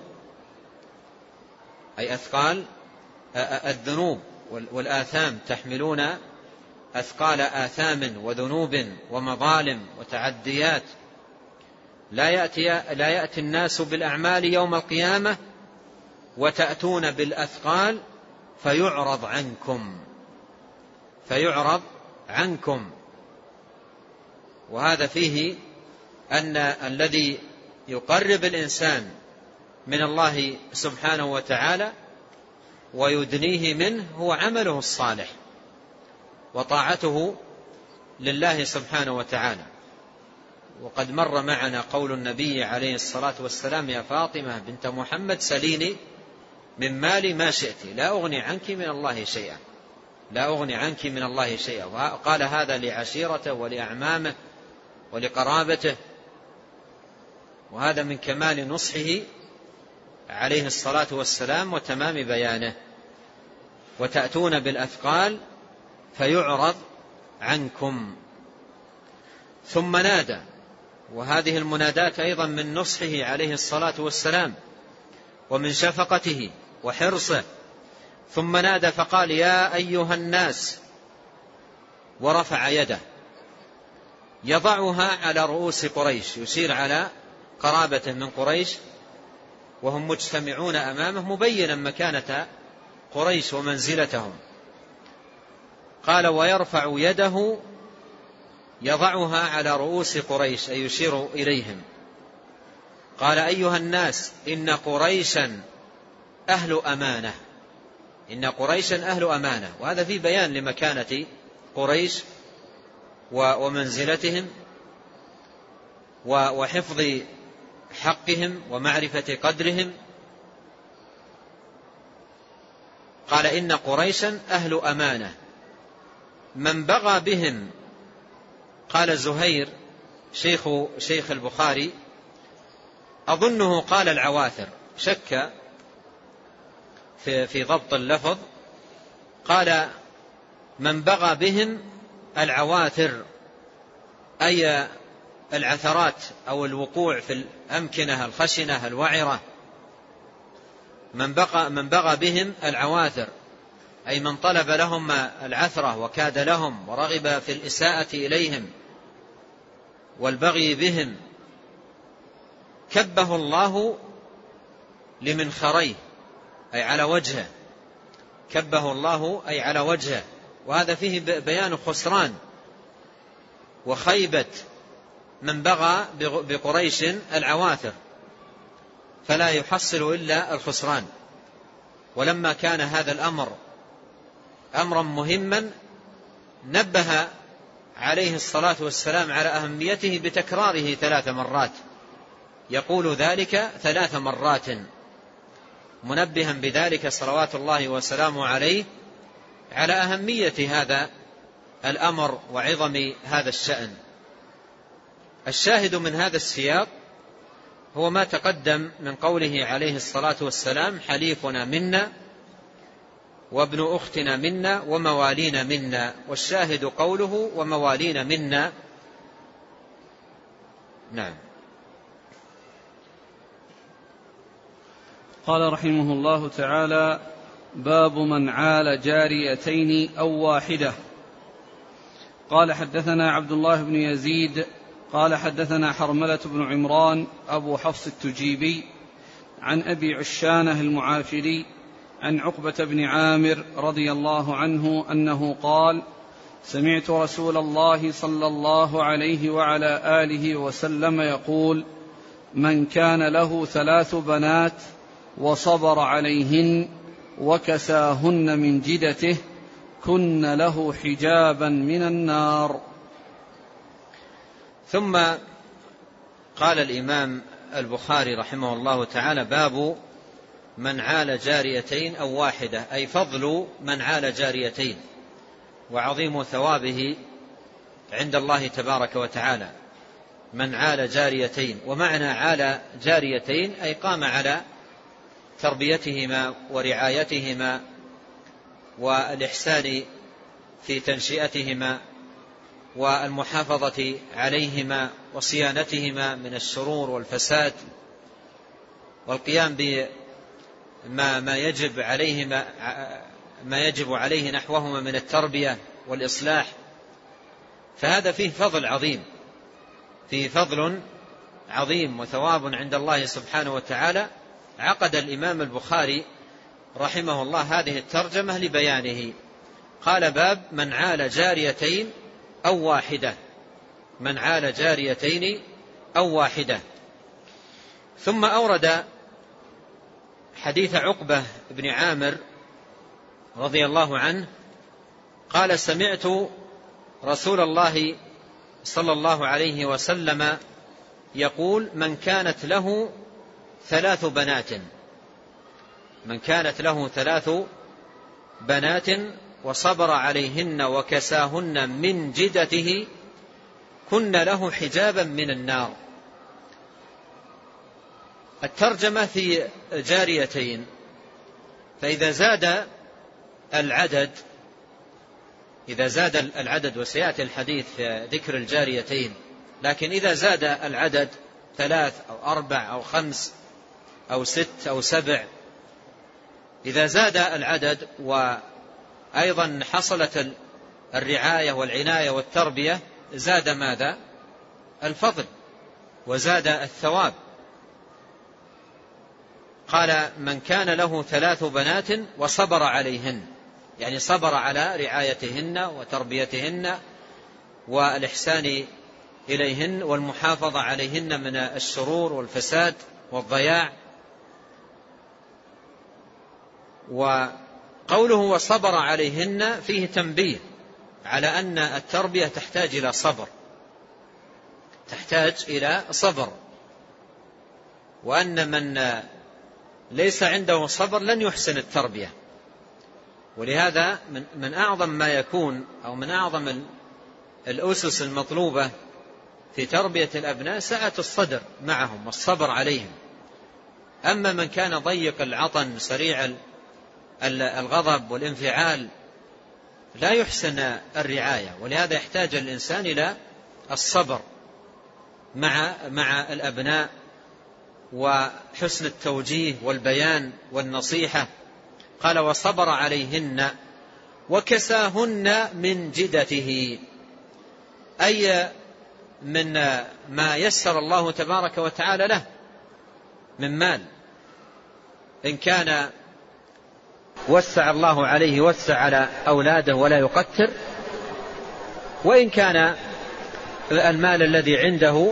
أي أثقال الذنوب والآثام، تحملون أثقال آثام وذنوب ومظالم وتعديات. لا يأتي, لا يأتي الناس بالأعمال يوم القيامة وتأتون بالأثقال فيعرض عنكم فيعرض عنكم. وهذا فيه أن الذي يقرب الإنسان من الله سبحانه وتعالى ويدنيه منه هو عمله الصالح وطاعته لله سبحانه وتعالى. وقد مر معنا قول النبي عليه الصلاة والسلام: يا فاطمة بنت محمد سليني من مالي ما شئت لا أغني عنك من الله شيئا، لا أغني عنك من الله شيئا. وقال هذا لعشيرته ولأعمامه ولقرابته، وهذا من كمال نصحه عليه الصلاة والسلام وتمام بيانه. وتأتون بالأثقال فيعرض عنكم. ثم نادى، وهذه المنادات أيضا من نصحه عليه الصلاة والسلام ومن شفقته وحرصه. ثم نادى فقال: يا أيها الناس، ورفع يده يضعها على رؤوس قريش، يشير على قرابته من قريش وهم مجتمعون أمامه، مبينا مكانة قريش ومنزلتهم. قال: ويرفع يده يضعها على رؤوس قريش، أي يشير إليهم. قال: أيها الناس، إن قريشا أهل أمانة، إن قريشا أهل أمانة. وهذا في بيان لمكانة قريش ومنزلتهم وحفظ حقهم ومعرفة قدرهم. قال: إن قريشا أهل أمانة من بغى بهم. قال زهير شيخ, شيخ البخاري: أظنه قال العواثر، شك في, في ضبط اللفظ. قال: من بغى بهم العواثر، أي العثرات أو الوقوع في الأمكنة الخشنة الوعرة. من بغى, من بغى بهم العواثر، أي من طلب لهم العثرة وكاد لهم ورغب في الإساءة إليهم والبغي بهم، كبه الله لمنخريه، أي على وجهه. كبه الله أي على وجهه. وهذا فيه بيان خسران وخيبة من بغى بقريش العواثر، فلا يحصل إلا الخسران. ولما كان هذا الأمر أمرا مهما، نبه عليه الصلاة والسلام على أهميته بتكراره ثلاث مرات، يقول ذلك ثلاث مرات، منبها بذلك صلوات الله وسلامه عليه على أهمية هذا الأمر وعظم هذا الشأن. الشاهد من هذا السياق هو ما تقدم من قوله عليه الصلاة والسلام: حليفنا منا وابن أختنا منا وموالينا منا. والشاهد قوله وموالينا منا. نعم. قال رحمه الله تعالى: باب من عال جاريتين أو واحدة. قال: حدثنا عبد الله بن يزيد قال: حدثنا حرملة بن عمران أبو حفص التجيبي عن أبي عشانة المعافري عن عقبة بن عامر رضي الله عنه أنه قال: سمعت رسول الله صلى الله عليه وعلى آله وسلم يقول: من كان له ثلاث بنات وصبر عليهن وكساهن من جدته كن له حجابا من النار. ثم قال الإمام البخاري رحمه الله تعالى: باب من عال جاريتين أو واحدة، أي فضل من عال جاريتين وعظيم ثوابه عند الله تبارك وتعالى. من عال جاريتين، ومعنى عال جاريتين أي قام على تربيتهما ورعايتهما والإحسان في تنشئتهما والمحافظة عليهما وصيانتهما من الشرور والفساد، والقيام بما ما يجب عليهما ما يجب عليه نحوهما من التربية والإصلاح. فهذا فيه فضل عظيم، فيه فضل عظيم وثواب عند الله سبحانه وتعالى. عقد الإمام البخاري رحمه الله هذه الترجمة لبيانه. قال: باب من عال جاريتين أو واحدة. من عال جاريتين أو واحدة. ثم أورد حديث عقبة بن عامر رضي الله عنه قال: سمعت رسول الله صلى الله عليه وسلم يقول: من كانت له ثلاث بنات من كانت له ثلاث بنات وصبر عليهن وكساهن من جدته كن له حجابا من النار. الترجمة في جاريتين، فإذا زاد العدد إذا زاد العدد وسيأتي الحديث في ذكر الجاريتين، لكن إذا زاد العدد ثلاث أو أربع أو خمس أو ست أو سبع، إذا زاد العدد وأيضا حصلت الرعاية والعناية والتربية، زاد ماذا؟ الفضل وزاد الثواب. قال: من كان له ثلاث بنات وصبر عليهن، يعني صبر على رعايتهن وتربيتهن والإحسان إليهن والمحافظة عليهن من الشرور والفساد والضياع. وقوله وصبر عليهن فيه تنبيه على أن التربية تحتاج إلى صبر تحتاج إلى صبر وأن من ليس عنده صبر لن يحسن التربية. ولهذا من, من أعظم ما يكون أو من أعظم الأسس المطلوبة في تربية الأبناء سعة الصدر معهم والصبر عليهم. أما من كان ضيق العطن سريع الغضب والانفعال لا يحسن الرعاية. ولهذا يحتاج الإنسان إلى الصبر مع مع الأبناء وحسن التوجيه والبيان والنصيحة. قال: وصبر عليهن وكساهن من جدته، أي من ما يسر الله تبارك وتعالى له من مال. إن كان وسع الله عليه وسع على أولاده ولا يقتر، وإن كان المال الذي عنده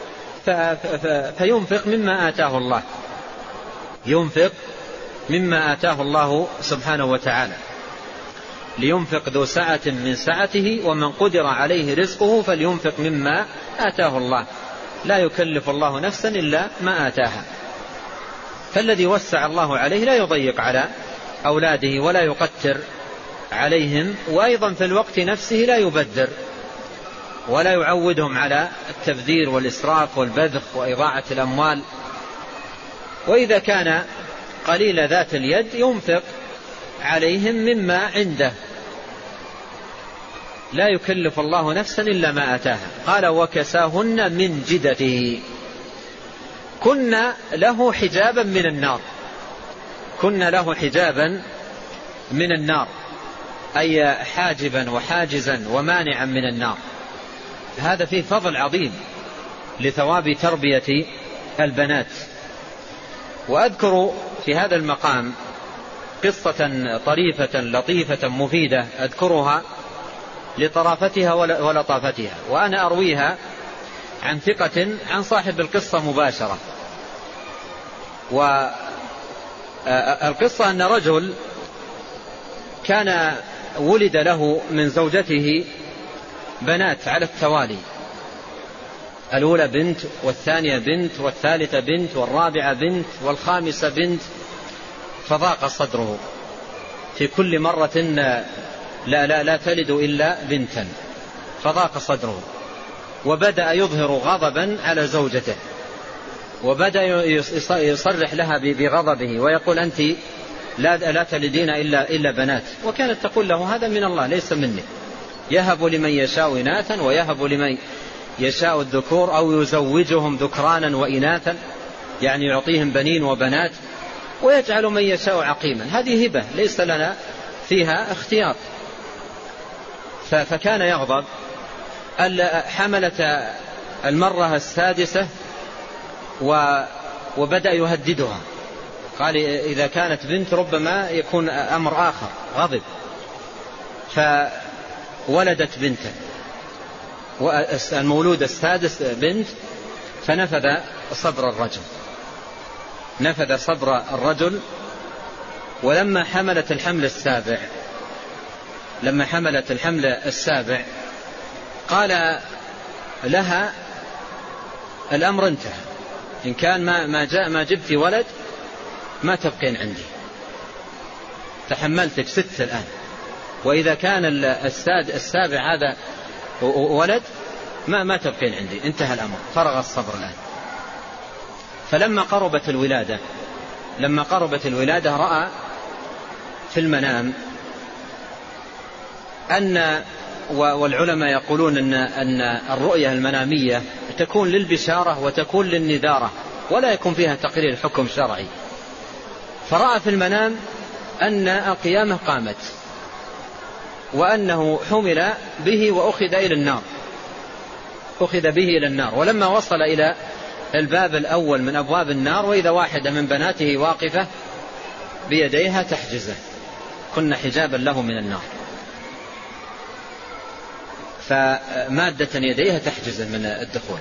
فينفق مما آتاه الله ينفق مما آتاه الله سبحانه وتعالى، لينفق ذو سعة من سعته ومن قدر عليه رزقه فلينفق مما آتاه الله، لا يكلف الله نفسا إلا ما آتاها. فالذي وسع الله عليه لا يضيق على أولاده ولا يقتر عليهم، وأيضا في الوقت نفسه لا يبذر ولا يعودهم على التبذير والإسراف والبذخ وإضاعة الأموال. وإذا كان قليل ذات اليد ينفق عليهم مما عنده، لا يكلف الله نفسا إلا ما آتاها. قال: وكساهن من جدته، كن له حجابا من النار كن له حجابا من النار، أي حاجبا وحاجزا ومانعا من النار. هذا فيه فضل عظيم لثواب تربية البنات. وأذكر في هذا المقام قصة طريفة لطيفة مفيدة أذكرها لطرافتها ولطافتها، وأنا أرويها عن ثقة عن صاحب القصة مباشرة. والقصة أن رجل كان ولد له من زوجته بنات على التوالي، الأولى بنت والثانية بنت والثالثة بنت والرابعة بنت والخامسة بنت، فضاق صدره في كل مرة لا, لا, لا تلد إلا بنتا، فضاق صدره وبدأ يظهر غضبا على زوجته، وبدأ يصرح لها بغضبه ويقول: أنت لا, لا تلدين إلا, إلا بنات. وكانت تقول له: هذا من الله ليس مني، يهب لمن يشاء إناثا ويهب لمن يشاء الذكور أو يزوجهم ذكرانا وإناثا، يعني يعطيهم بنين وبنات، ويجعل من يشاء عقيما. هذه هبة ليس لنا فيها اختيار. فكان يغضب. حملت المرة السادسة وبدأ يهددها، قال: إذا كانت بنت ربما يكون أمر آخر. غضب فولدت بنتا، والمولود السادس بنت، فنفذ صبر الرجل نفذ صبر الرجل ولما حملت الحمل السابع لما حملت الحمل السابع قال لها الأمر انتهى، إن كان ما ما جاء ما جبت ولد ما تبقين عندي، تحملتك ست الآن، وإذا كان الساد السابع هذا ولد ما ما تبقين عندي، انتهى الأمر، فرغ الصبر الآن. فلما قربت الولادة لما قربت الولادة رأى في المنام أن، والعلماء يقولون أن أن الرؤية المنامية تكون للبشارة وتكون للنذارة ولا يكون فيها تقرير حكم شرعي. فرأى في المنام أن القيامة قامت وأنه حمل به وأخذ إلى النار أخذ به إلى النار ولما وصل إلى الباب الأول من أبواب النار وإذا واحدة من بناته واقفة بيديها تحجزه، كن حجابا له من النار، فمادة يديها تحجزه من الدخول.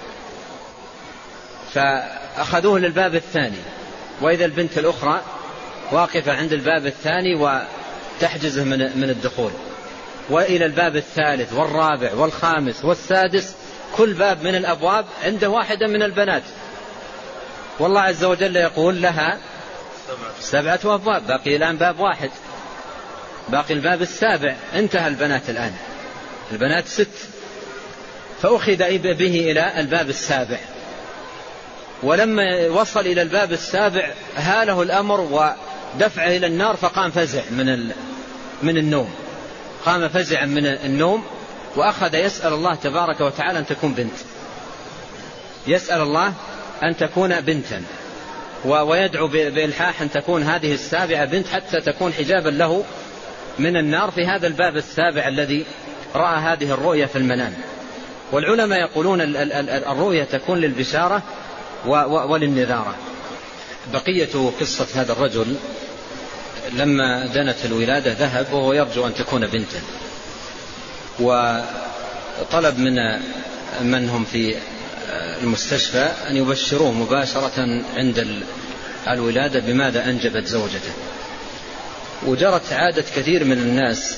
فأخذوه للباب الثاني وإذا البنت الأخرى واقفة عند الباب الثاني وتحجزه من من الدخول، وإلى الباب الثالث والرابع والخامس والسادس، كل باب من الأبواب عنده واحدة من البنات، والله عز وجل يقول لها سبعة أبواب، باقي الآن باب واحد، باقي الباب السابع، انتهى البنات الآن، البنات ست. فأخذ به إلى الباب السابع، ولما وصل إلى الباب السابع هاله الأمر ودفعه إلى النار، فقام فزع من من النوم قام فزعا من النوم وأخذ يسأل الله تبارك وتعالى أن تكون بنت، يسأل الله أن تكون بنتا، ويدعو بإلحاح أن تكون هذه السابعة بنت حتى تكون حجابا له من النار في هذا الباب السابع الذي رأى هذه الرؤية في المنام. والعلماء يقولون الرؤية تكون للبشارة وللنذارة. بقية قصة هذا الرجل لما دنت الولادة ذهب وهو يرجو أن تكون بنتا، وطلب من من هم في المستشفى أن يبشروه مباشرة عند الولادة بماذا أنجبت زوجته. وجرت عادة كثير من الناس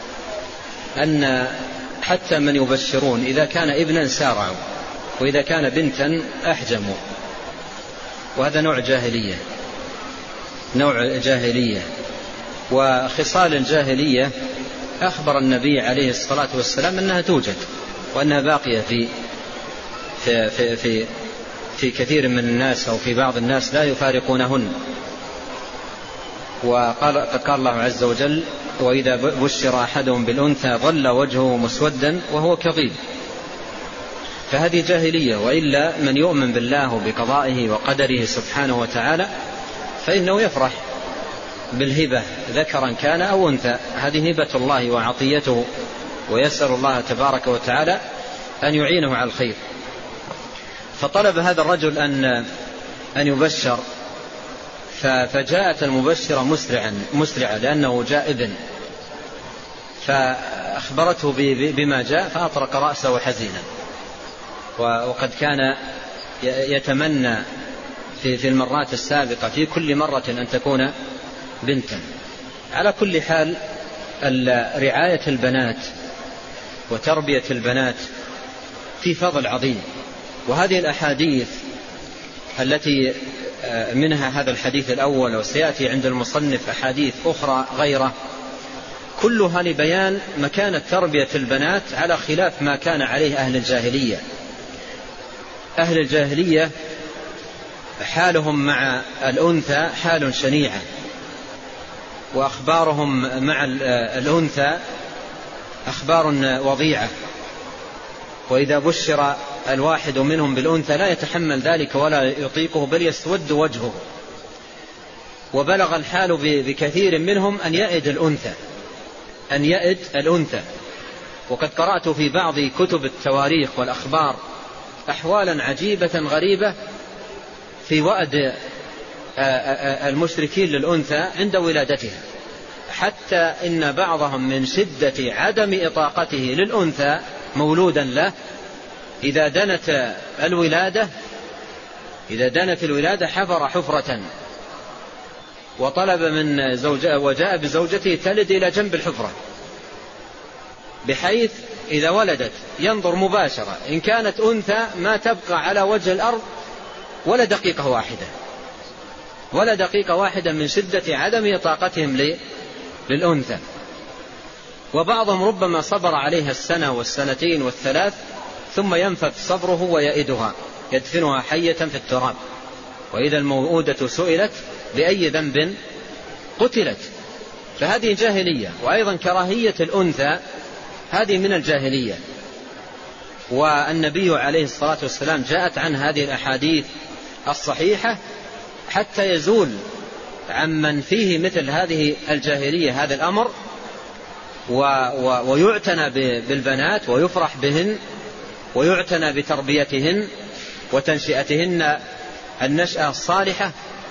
أن حتى من يبشرون إذا كان ابنا سارعوا وإذا كان بنتا أحجموا، وهذا نوع جاهلية نوع جاهلية وخصال الجاهلية أخبر النبي عليه الصلاة والسلام أنها توجد وأنها باقية في في في في, في كثير من الناس أو في بعض الناس لا يفارقونهن. وقال قال الله عز وجل: وإذا بشر أحدهم بالأنثى ظل وجهه مسودا وهو كظيم. فهذه جاهلية، وإلا من يؤمن بالله وبقضائه وقدره سبحانه وتعالى فإنه يفرح بالهبة ذكرا كان أو أنثى، هذه هبة الله وعطيته، ويسأل الله تبارك وتعالى أن يعينه على الخير. فطلب هذا الرجل أن أن يبشر، فجاءت المبشرة مسرعا مسرعا لأنه جاء ابن، فأخبرته بما جاء فأطرق رأسه حزينا، وقد كان يتمنى في في المرات السابقة في كل مرة أن تكون بنتا. على كل حال رعاية البنات وتربية البنات في فضل عظيم، وهذه الأحاديث التي منها هذا الحديث الأول وسيأتي عند المصنف أحاديث أخرى غيره كلها لبيان مكانة تربية البنات على خلاف ما كان عليه أهل الجاهلية. أهل الجاهلية حالهم مع الأنثى حال شنيعة، وأخبارهم مع الأنثى أخبار وضيعة، وإذا بشر الواحد منهم بالأنثى لا يتحمل ذلك ولا يطيقه بل يسود وجهه. وبلغ الحال بكثير منهم أن يئد الأنثى أن يئد الأنثى وقد قرأت في بعض كتب التواريخ والأخبار أحوالا عجيبة غريبة في وأد المشركين للأنثى عند ولادتها، حتى إن بعضهم من شدة عدم إطاقته للأنثى مولودا له إذا دنت الولادة إذا دنت الولادة حفر حفرة وطلب من زوجة وجاء بزوجته تلد إلى جنب الحفرة، بحيث إذا ولدت ينظر مباشرة إن كانت أنثى ما تبقى على وجه الأرض ولا دقيقة واحدة ولا دقيقة واحدة من شدة عدم طاقتهم للأنثى. وبعضهم ربما صبر عليها السنة والسنتين والثلاث ثم ينفذ صبره ويئدها يدفنها حية في التراب. وإذا الموءودة سئلت بأي ذنب قتلت، فهذه جاهلية. وأيضا كراهية الأنثى هذه من الجاهلية، والنبي عليه الصلاة والسلام جاءت عن هذه الأحاديث الصحيحة حتى يزول عمن فيه مثل هذه الجاهلية هذا الأمر، ويعتنى بالبنات ويفرح بهن ويعتنى بتربيتهن وتنشئتهن النشأة الصالحة،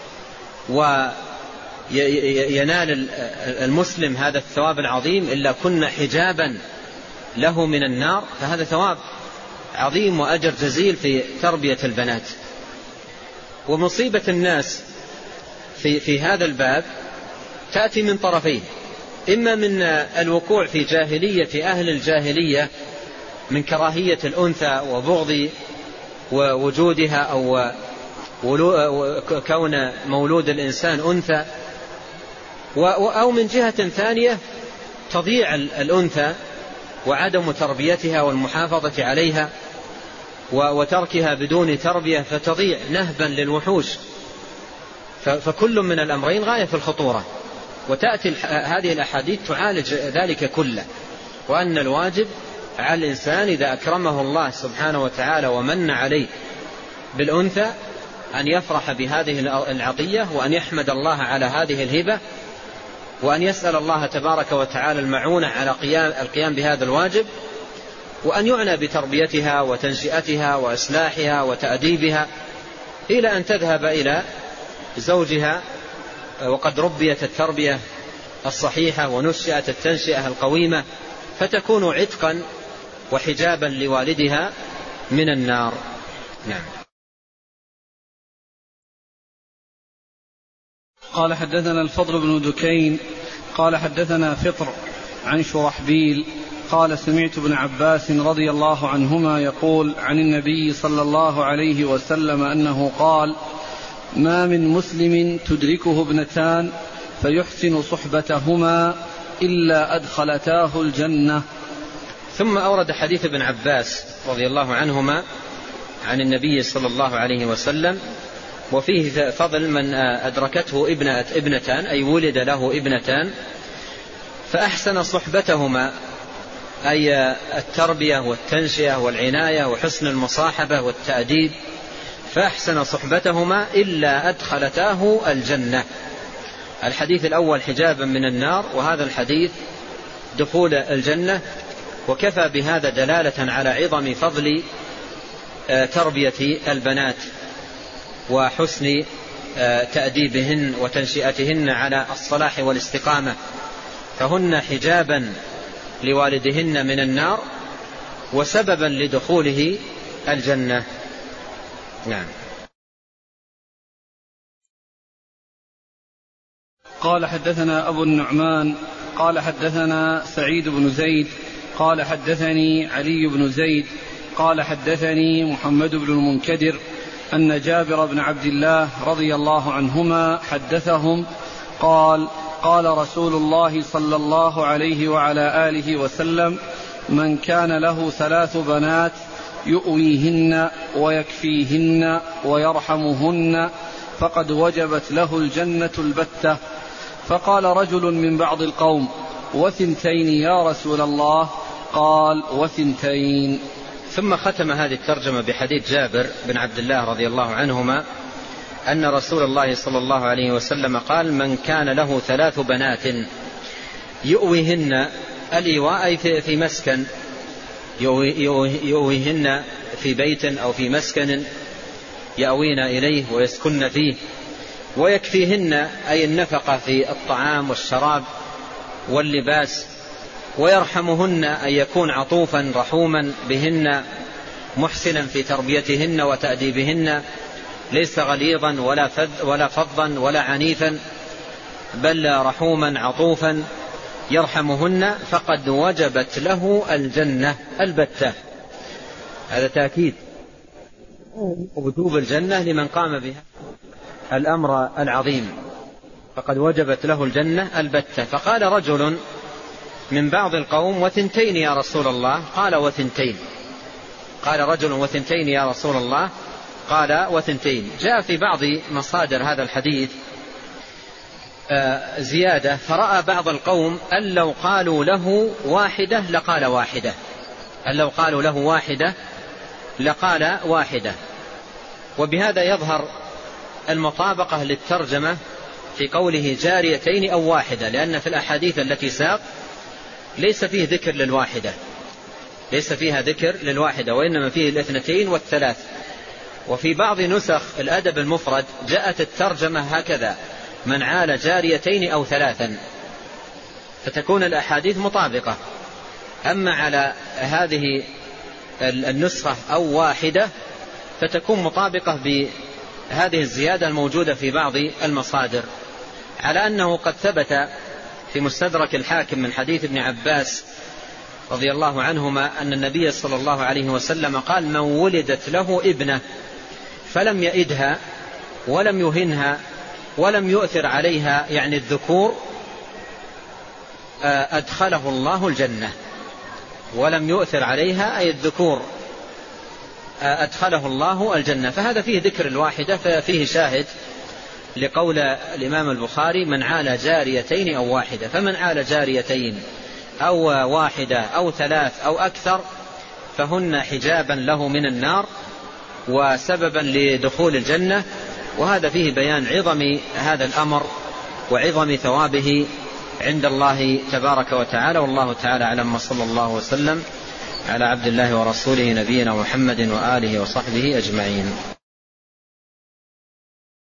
وينال المسلم هذا الثواب العظيم إلا كن حجابا له من النار. فهذا ثواب عظيم وأجر جزيل في تربية البنات. ومصيبة الناس في, في هذا الباب تأتي من طرفين: إما من الوقوع في جاهلية أهل الجاهلية من كراهية الأنثى وبغض ووجودها أو كون مولود الإنسان أنثى، أو من جهة ثانية تضيع الأنثى وعدم تربيتها والمحافظة عليها وتركها بدون تربية فتضيع نهبا للوحوش. فكل من الأمرين غاية في الخطورة، وتأتي هذه الأحاديث تعالج ذلك كله. وأن الواجب على الإنسان إذا أكرمه الله سبحانه وتعالى ومن عليه بالأنثى أن يفرح بهذه العطية، وأن يحمد الله على هذه الهبة، وأن يسأل الله تبارك وتعالى المعونة على قيام القيام بهذا الواجب، وأن يعنى بتربيتها وتنشئتها وإصلاحها وتأديبها إلى أن تذهب إلى زوجها وقد ربيت التربية الصحيحة ونشأت التنشئة القويمة، فتكون عتقا وحجابا لوالدها من النار. نعم. قال حدثنا الفضل بن دكين قال حدثنا فطر عن شرحبيل قال سمعت ابن عباس رضي الله عنهما يقول عن النبي صلى الله عليه وسلم أنه قال: ما من مسلم تدركه ابنتان فيحسن صحبتهما إلا أدخلتاه الجنة. ثم أورد حديث ابن عباس رضي الله عنهما عن النبي صلى الله عليه وسلم، وفيه فضل من أدركته ابنة ابنتان، أي ولد له ابنتان فأحسن صحبتهما، أي التربية والتنشئة والعناية وحسن المصاحبة والتأديب، فأحسن صحبتهما إلا أدخلتاه الجنة. الحديث الأول حجابا من النار، وهذا الحديث دخول الجنة. وكفى بهذا دلالة على عظم فضل تربية البنات وحسن تأديبهن وتنشئتهن على الصلاح والاستقامة، فهن حجابا لوالدهن من النار وسببا لدخوله الجنة. نعم. قال حدثنا أبو النعمان قال حدثنا سعيد بن زيد قال حدثني علي بن زيد قال حدثني محمد بن المنكدر أن جابر بن عبد الله رضي الله عنهما حدثهم قال: قال رسول الله صلى الله عليه وعلى آله وسلم: من كان له ثلاث بنات يؤويهن ويكفيهن ويرحمهن فقد وجبت له الجنة البتة. فقال رجل من بعض القوم: وثنتين يا رسول الله؟ قال: وثنتين. ثم ختم هذه الترجمة بحديث جابر بن عبد الله رضي الله عنهما أن رسول الله صلى الله عليه وسلم قال: من كان له ثلاث بنات يؤويهن، الإيواء في مسكن، يؤويهن في بيت أو في مسكن يأوين إليه ويسكن فيه، ويكفيهن أي النفقة في الطعام والشراب واللباس، ويرحمهن أن يكون عطوفا رحوما بهن محسنا في تربيتهن وتأديبهن، ليس غليظا ولا فظا ولا عنيفا، بل رحوما عطوفا يرحمهن فقد وجبت له الجنة البتة. هذا تأكيد وجوب الجنة لمن قام بها الأمر العظيم، فقد وجبت له الجنة البتة. فقال رجل من بعض القوم: وثنتين يا رسول الله؟ قال: وثنتين. قال رجل: وثنتين يا رسول الله؟ قال: وثنتين. جاء في بعض مصادر هذا الحديث زيادة: فرأى بعض القوم أن لو قالوا له واحدة لقال واحدة، أن لو قالوا له واحدة لقال واحدة. وبهذا يظهر المطابقة للترجمة في قوله جاريتين أو واحدة، لأن في الأحاديث التي ساق ليس فيه ذكر للواحدة، ليس فيها ذكر للواحدة، وإنما فيه الاثنتين والثلاث. وفي بعض نسخ الأدب المفرد جاءت الترجمة هكذا: من عال جاريتين أو ثلاثا، فتكون الأحاديث مطابقة. أما على هذه النسخة أو واحدة فتكون مطابقة بهذه الزيادة الموجودة في بعض المصادر، على أنه قد ثبت في مستدرك الحاكم من حديث ابن عباس رضي الله عنهما أن النبي صلى الله عليه وسلم قال: من ولدت له ابنة فلم يئدها ولم يهنها ولم يؤثر عليها، يعني الذكور، أدخله الله الجنة. ولم يؤثر عليها أي الذكور، أدخله الله الجنة. فهذا فيه ذكر الواحدة، ففيه شاهد لقول الإمام البخاري: من عال جاريتين أو واحدة. فمن عال جاريتين أو واحدة أو ثلاث أو أكثر فهن حجابا له من النار وسببا لدخول الجنة. وهذا فيه بيان عظم هذا الأمر وعظم ثوابه عند الله تبارك وتعالى. والله تعالى أعلم، وصلى الله وسلم على عبد الله ورسوله نبينا محمد وآله وصحبه أجمعين.